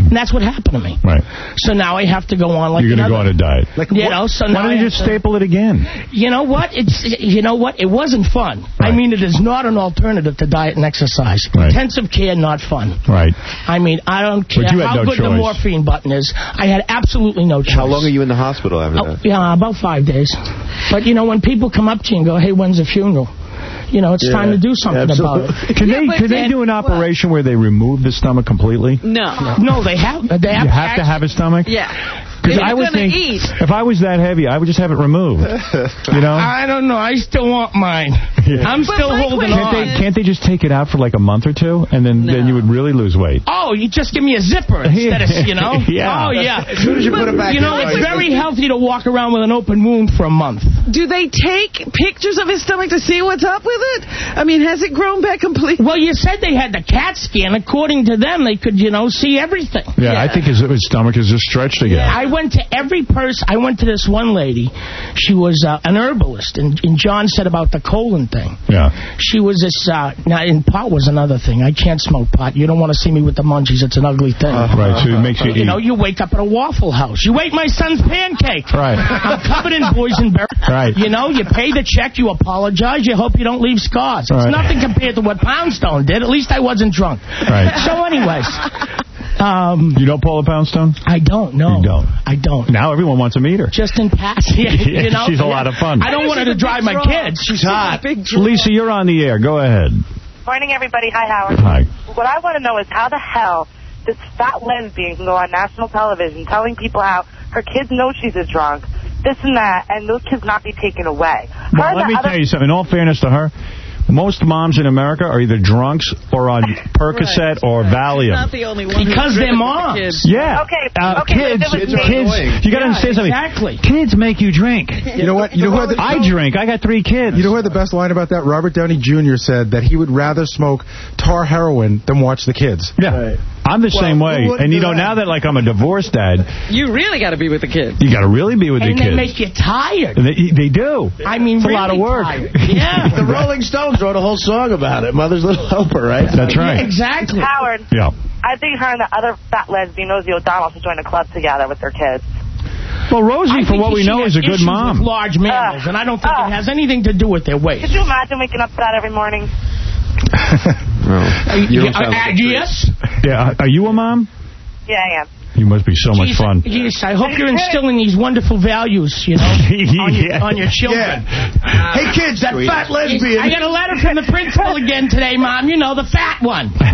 And that's what happened to me. Right. So now I have to go on like You're going to go on a diet. Like, you know, so why don't you just staple it again? You know what? It wasn't fun. Right. I mean, it is not an alternative to diet and exercise. Right. Intensive care, not fun. Right. I mean, I don't care you had how no good the choice. morphine button is. I had absolutely no choice. How long are you in the hospital after that? Yeah, about 5 days. But, you know, when people come up to you and go, hey, when's the funeral? You know, it's time to do something about it. Can they do an operation where they remove the stomach completely? No, they have. You have to have a stomach? Yeah. Because I would think, if I was that heavy, I would just have it removed. You know? I don't know. I still want mine. Yeah. I'm still holding on. Can't they just take it out for like a month or two, and then you would really lose weight? Oh, you just give me a zipper instead of, you know? Yeah. Oh, yeah. As soon as you put it back you know, it's very healthy to walk around with an open wound for a month. Do they take pictures of his stomach to see what's up with it? I mean, has it grown back completely? Well, you said they had the CAT scan. According to them, they could, you know, see everything. Yeah, I think his stomach is just stretched again. Yeah, I went to every person. I went to this one lady. She was an herbalist, and John said about the colon thing. Yeah. She was this, and pot was another thing. I can't smoke pot. You don't want to see me with the munchies. It's an ugly thing. Right, so it makes you eat. You know, you wake up at a Waffle House. You ate my son's pancake. Right. I'm covered in boysenberry. Right. You know, you pay the check, you apologize, you hope you don't leave scars. It's nothing compared to what Poundstone did. At least I wasn't drunk. Right. So anyways... you don't Paula Poundstone? I don't, no. You don't? I don't. Now everyone wants to meet her. Just in passing. You know? She's a lot of fun. I don't want her to drive my kids. She's hot. Lisa, you're on the air. Go ahead. Morning, everybody. Hi, Howard. Hi. What I want to know is how the hell this fat lesbian can go on national television telling people how her kids know she's a drunk, this and that, and those kids not be taken away. Well, let me tell you something. In all fairness to her, most moms in America are either drunks or on Percocet or Valium. Not the only one because they're moms. Yeah. Okay. Kids, you got to understand something. Exactly. Kids make you drink. You know what? I drink. I got 3 kids. You know who had the best line about that? Robert Downey Jr. said that he would rather smoke tar heroin than watch the kids. Yeah. Right. I'm the same way. And you know, now that like I'm a divorced dad, you really got to be with the kids. You got to really be with the kids. And they make you tired. They do. I mean, it's really a lot of work. Tired. Yeah. The Rolling Stones wrote a whole song about it. Mother's Little Helper, right? That's right. Yeah, exactly. Howard. Yeah. I think her and the other fat lesbian, Rosie O'Donnell, should join a club together with their kids. Well, Rosie, for what we know, is a good mom. With large mammals, and I don't think it has anything to do with their weight. Could you imagine waking up to that every morning? Yes. Yeah. Are you a mom? Yeah, I am. You must be so much fun. Yes, I hope you're instilling these wonderful values, you know, on your children. Yeah. Hey, kids, that fat lesbian. I got a letter from the principal again today, Mom. You know, the fat one. The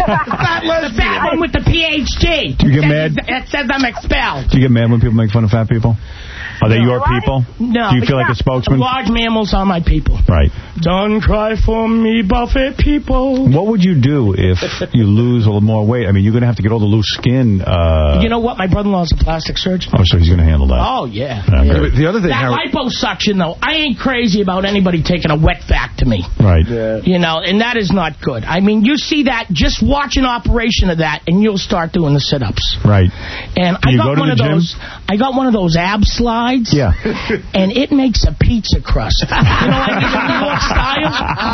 fat one with the PhD. Do you get mad? It says I'm expelled. Do you get mad when people make fun of fat people? Are they your people? No. Do you feel like a spokesman? Large mammals are my people. Right. Don't cry for me, Buffett people. What would you do if you lose a little more weight? I mean, you're going to have to get all the loose skin. You know what? My brother-in-law's a plastic surgeon. Oh, so he's going to handle that. Oh, yeah. Okay. The other thing, that liposuction, though, I ain't crazy about anybody taking a wet vac to me. Right. Yeah. You know, and that is not good. I mean, you see that, just watch an operation of that, and you'll start doing the sit-ups. Right. And I got one of those. I got one of those ab slides. Yeah. And it makes a pizza crust. You know, like in New York style.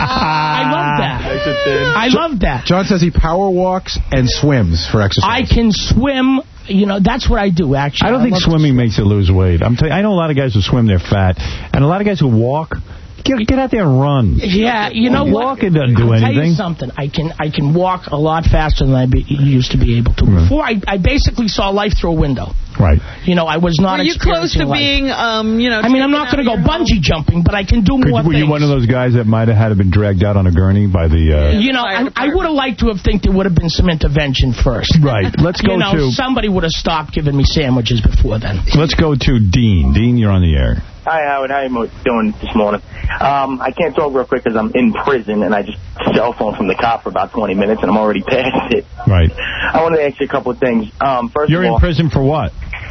I love that. I love that. John says he power walks and swims for exercise. I can swim. You know, that's what I do, actually. I don't think swimming makes you lose weight. I'm telling you, I know a lot of guys who swim, they're fat. And a lot of guys who walk, get out there and run. Yeah, you know what? Walking doesn't do anything. I'll tell you something. I can walk a lot faster than I used to be able to. Before, I basically saw life through a window. Right. You know, I was not Were you close to life. being, you know... I mean, I'm not going to go bungee jumping, but I can do more things. Were you one of those guys that might have had been dragged out on a gurney by the... You know, I would have liked to have think there would have been some intervention first. Right. Let's go to... somebody would have stopped giving me sandwiches before then. Let's go to Dean. Dean, you're on the air. Hi, Howard. How are you doing this morning? I can't talk real quick because I'm in prison, and I just cell phone from the cop for about 20 minutes, and I'm already past it. Right. I wanted to ask you a couple of things. First You're of all, in prison for what?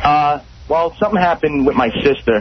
Well, something happened with my sister.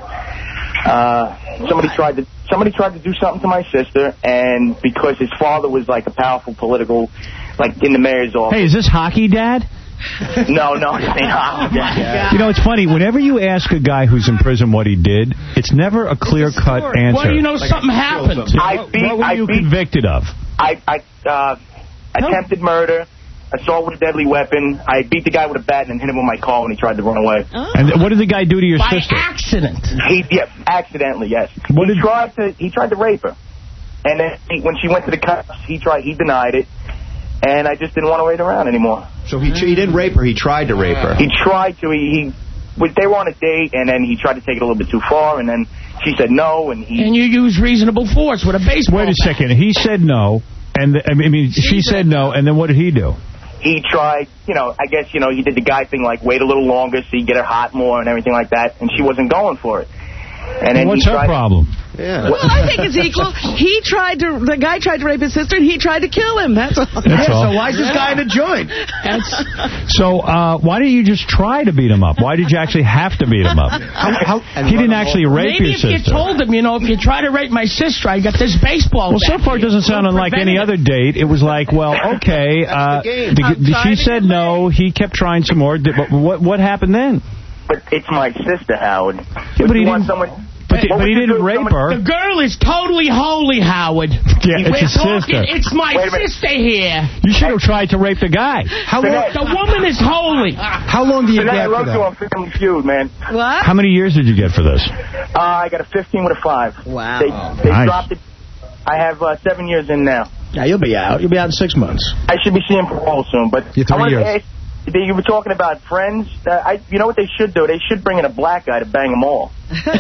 Somebody tried to do something to my sister, and because his father was like a powerful political, like in the mayor's office. Hey, is this Hockey Dad? No, it's not Hockey Dad. You know, it's funny. Whenever you ask a guy who's in prison what he did, it's never a clear-cut answer. Well, you know, something happened. What were you convicted of? I attempted murder assault with a deadly weapon. I beat the guy with a bat and hit him with my car when he tried to run away. Oh. And what did the guy do to your sister? By accident. Accidentally, yes. He tried to rape her. And then when she went to the cops, he denied it. And I just didn't want to wait around anymore. So he didn't rape her, he tried to rape her. He tried to. They were on a date, and then he tried to take it a little bit too far, and then she said no, and you used reasonable force with a baseball bat. Wait a second. He said no, and she said no, and then what did he do? He tried, I guess, he did the guy thing, like wait a little longer so you get her hot more and everything like that, and she wasn't going for it. And then what's her problem? Yeah. Well, I think it's equal. The guy tried to rape his sister, and he tried to kill him. That's all. So why's this guy in the joint? So why didn't you just try to beat him up? Why did you actually have to beat him up? He didn't actually rape your sister. Maybe if you told him, if you try to rape my sister, I got this baseball bat. Well, so far it doesn't sound unlike any other date. It was like, well, okay. She said no. He kept trying some more. What happened then? But it's my sister, Howard. But he didn't rape her. The girl is totally holy, Howard. Yeah, it's his sister. It's my sister here. You should have tried to rape the guy. The woman is holy. How long do you get for that? I love you on Family Feud, man. What? How many years did you get for this? I got a 15 with a 5. Wow. They dropped it. I have 7 years in now. Yeah, you'll be out. You'll be out in 6 months. I should be seeing parole soon, but You're 3 years. You were talking about friends. You know what they should do? They should bring in a black guy to bang them all.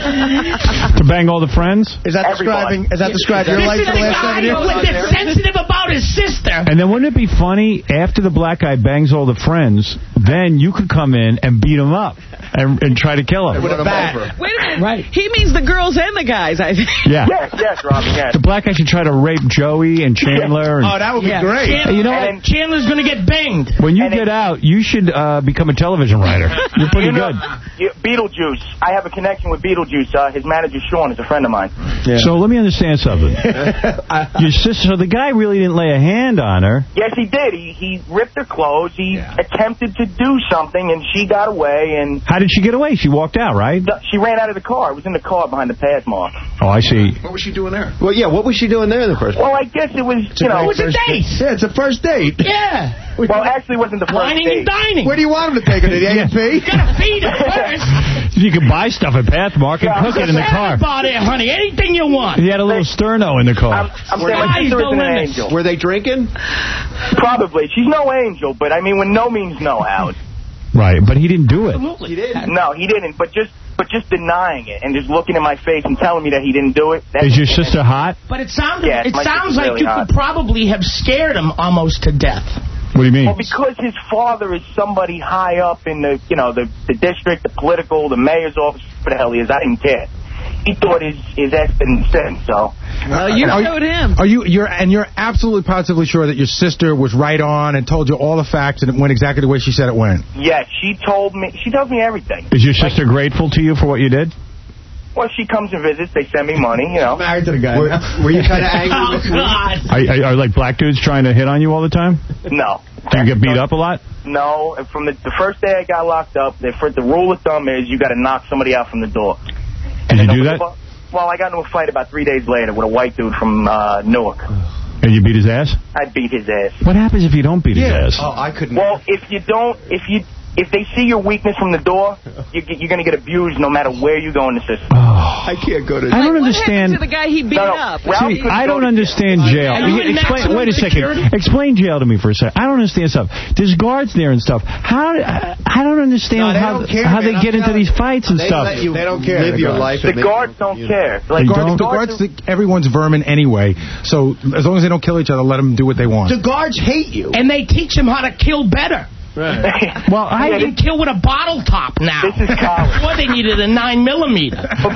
To bang all the friends? Is that describing your life for the last 7 years? That's sensitive about his sister. And then wouldn't it be funny, after the black guy bangs all the friends, then you could come in and beat him up and try to kill him? Wait a minute. Right. He means the girls and the guys, I think. Yeah. Yes, Robin, yes. The black guy should try to rape Joey and Chandler. Oh, that would be great. Chandler's going to get banged. When you get out, you should become a television writer. You're pretty good. Beetlejuice. I have a connection with Beetlejuice. His manager, Sean, is a friend of mine. Yeah. So let me understand something. Your sister, so the guy really didn't lay a hand on her. Yes, he did. He ripped her clothes. He attempted to do something, and she got away. And how did she get away? She walked out, right? She ran out of the car. It was in the car behind the path mark. Oh, I see. What was she doing there? Well, yeah, what was she doing there in the first place? Well, I guess it was, it was a date. Yeah, it's a first date. Yeah. Well, actually, it wasn't the first Wining date. and dining. Where do you want him to take her? To the A&P? You got to feed her first. You can buy stuff at Pathmark and cook it in the car. There, honey. Anything you want. He had a little sterno in the car. I'm saying my sister isn't an angel. Were they drinking? Probably. She's no angel, but I mean, when no means no, Howard. Right, but he didn't do it. Absolutely. He didn't. No, he didn't. But just denying it and just looking in my face and telling me that he didn't do it. Is your sister hot? But it sounds my like really you could probably have scared him almost to death. What do you mean? Well, because his father is somebody high up in the district, the political, the mayor's office, whatever the hell he is. I didn't care. He thought his ass didn't sin, so. Well, you showed him. You're absolutely positively sure that your sister was right on and told you all the facts and it went exactly the way she said it went? Yes, she tells me everything. Is your sister grateful to you for what you did? Well, she comes and visits. They send me money, Married to the guy. Were you kind of angry? Oh, God. Are like black dudes trying to hit on you all the time? No. Do you get beat up a lot? No. From the first day I got locked up, the rule of thumb is you got to knock somebody out from the door. Did you do that? Well, I got into a fight about 3 days later with a white dude from Newark. And you beat his ass? I beat his ass. What happens if you don't beat his ass? Oh, I couldn't. Well, if they see your weakness from the door, you're going to get abused no matter where you go in the system. I can't go to. I don't understand. What happened to the guy he beat up? See, I don't understand jail. Wait a second. Explain jail to me for a second. I don't understand stuff. There's guards there and stuff. I don't understand how they get into these fights and stuff. They don't care. Live your life. The guards don't care. The guards think everyone's vermin anyway, so as long as they don't kill each other, let them do what they want. The guards hate you. And they teach him how to kill better. Right. Well, I can kill with a bottle top now. This is college. Before they needed a 9mm.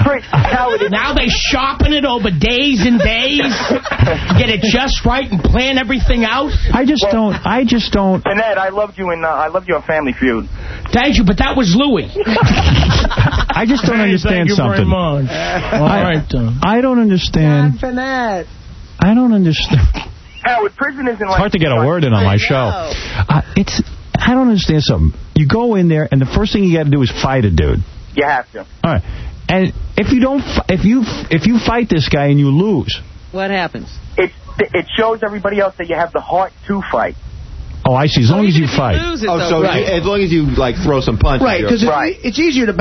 Now they sharpen it over days and days, get it just right and plan everything out. I just don't. Annette, I loved you on Family Feud. Thank you, but that was Louis. I just don't understand something. All right, I don't understand. I don't understand. Howard, prison isn't like... It's hard to get a word in on my show. I don't understand something. You go in there, and the first thing you got to do is fight a dude. You have to. All right. And if you fight this guy and you lose... What happens? It shows everybody else that you have the heart to fight. Oh, I see. As long as you fight. As long as you, like, throw some punches. Right, because it's easier to